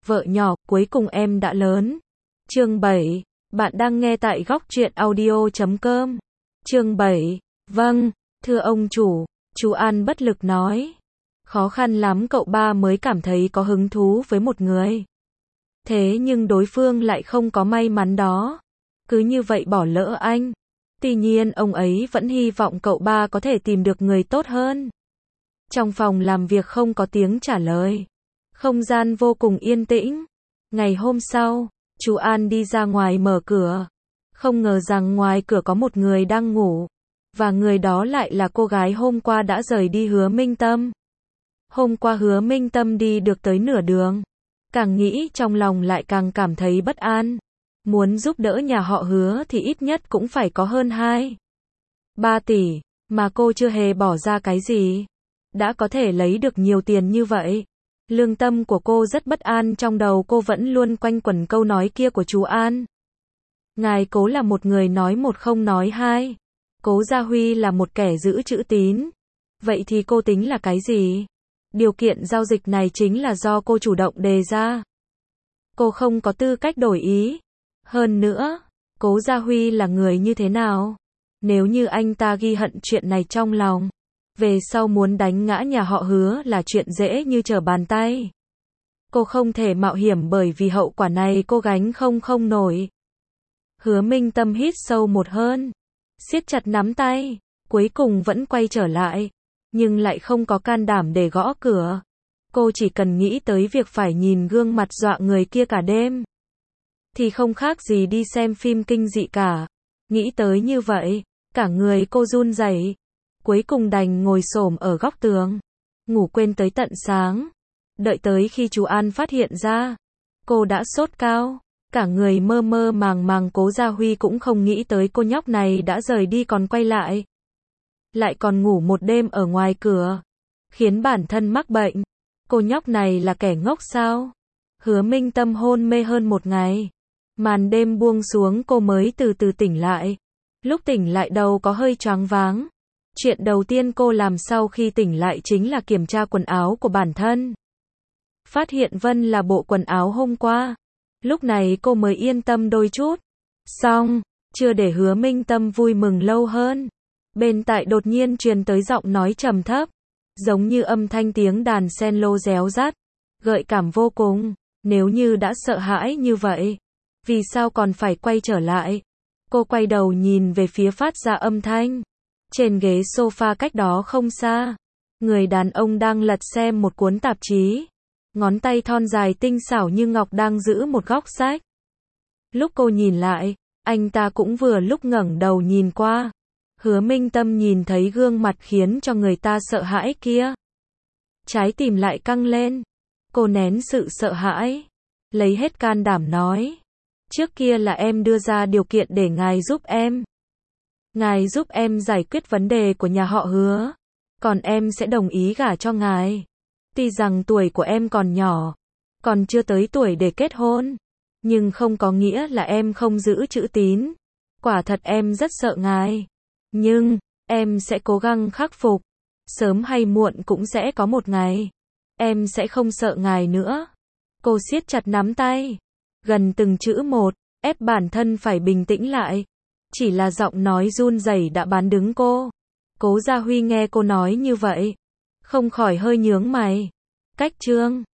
vợ nhỏ, cuối cùng em đã lớn. Chương 7. Bạn đang nghe tại góc truyện audio.com. Chương 7. Vâng, thưa ông chủ, chú An bất lực nói. Khó khăn lắm cậu ba mới cảm thấy có hứng thú với một người. Thế nhưng đối phương lại không có may mắn đó. Cứ như vậy bỏ lỡ anh. Tuy nhiên ông ấy vẫn hy vọng cậu ba có thể tìm được người tốt hơn. Trong phòng làm việc không có tiếng trả lời. Không gian vô cùng yên tĩnh. Ngày hôm sau, chú An đi ra ngoài mở cửa. Không ngờ rằng ngoài cửa có một người đang ngủ. Và người đó lại là cô gái hôm qua đã rời đi Hứa Minh Tâm. Hôm qua Hứa Minh Tâm đi được tới nửa đường. Càng nghĩ trong lòng lại càng cảm thấy bất an. Muốn giúp đỡ nhà họ Hứa thì ít nhất cũng phải có hơn 2-3 tỷ. Mà cô chưa hề bỏ ra cái gì. Đã có thể lấy được nhiều tiền như vậy. Lương tâm của cô rất bất an, trong đầu cô vẫn luôn quanh quẩn câu nói kia của chú An. Ngài Cố là một người nói một không nói hai. Cố Gia Huy là một kẻ giữ chữ tín. Vậy thì cô tính là cái gì? Điều kiện giao dịch này chính là do cô chủ động đề ra. Cô không có tư cách đổi ý. Hơn nữa, Cố Gia Huy là người như thế nào? Nếu như anh ta ghi hận chuyện này trong lòng, về sau muốn đánh ngã nhà họ Hứa là chuyện dễ như trở bàn tay. Cô không thể mạo hiểm bởi vì hậu quả này cô gánh không nổi. Hứa Minh Tâm hít sâu một hơi, siết chặt nắm tay, cuối cùng vẫn quay trở lại, nhưng lại không có can đảm để gõ cửa. Cô chỉ cần nghĩ tới việc phải nhìn gương mặt dọa người kia cả đêm, thì không khác gì đi xem phim kinh dị cả. Nghĩ tới như vậy, cả người cô run rẩy. Cuối cùng đành ngồi xổm ở góc tường, ngủ quên tới tận sáng. Đợi tới khi chú An phát hiện ra, cô đã sốt cao, cả người mơ mơ màng màng. Cố Gia Huy cũng không nghĩ tới cô nhóc này đã rời đi còn quay lại. Lại còn ngủ một đêm ở ngoài cửa, khiến bản thân mắc bệnh. Cô nhóc này là kẻ ngốc sao? Hứa Minh Tâm hôn mê hơn một ngày. Màn đêm buông xuống cô mới từ từ tỉnh lại. Lúc tỉnh lại đầu có hơi choáng váng. Chuyện đầu tiên cô làm sau khi tỉnh lại chính là kiểm tra quần áo của bản thân. Phát hiện Vân là bộ quần áo hôm qua. Lúc này cô mới yên tâm đôi chút. Xong, chưa để Hứa Minh Tâm vui mừng lâu hơn. Bên tai đột nhiên truyền tới giọng nói trầm thấp, giống như âm thanh tiếng đàn cello réo rắt, gợi cảm vô cùng. Nếu như đã sợ hãi như vậy, vì sao còn phải quay trở lại? Cô quay đầu nhìn về phía phát ra âm thanh. Trên ghế sofa cách đó không xa, người đàn ông đang lật xem một cuốn tạp chí. Ngón tay thon dài tinh xảo như ngọc đang giữ một góc sách. Lúc cô nhìn lại, anh ta cũng vừa lúc ngẩng đầu nhìn qua. Hứa Minh Tâm nhìn thấy gương mặt khiến cho người ta sợ hãi kia. Trái tim lại căng lên. Cô nén sự sợ hãi, lấy hết can đảm nói. Trước kia là em đưa ra điều kiện để ngài giúp em. Ngài giúp em giải quyết vấn đề của nhà họ Hứa. Còn em sẽ đồng ý gả cho ngài. Tuy rằng tuổi của em còn nhỏ, còn chưa tới tuổi để kết hôn, nhưng không có nghĩa là em không giữ chữ tín. Quả thật em rất sợ ngài. Nhưng, em sẽ cố gắng khắc phục. Sớm hay muộn cũng sẽ có một ngày. Em sẽ không sợ ngài nữa. Cô siết chặt nắm tay, gần từng chữ một, ép bản thân phải bình tĩnh lại. Chỉ là giọng nói run rẩy đã bán đứng cô. Cố Gia Huy nghe cô nói như vậy, không khỏi hơi nhướng mày. Cách chương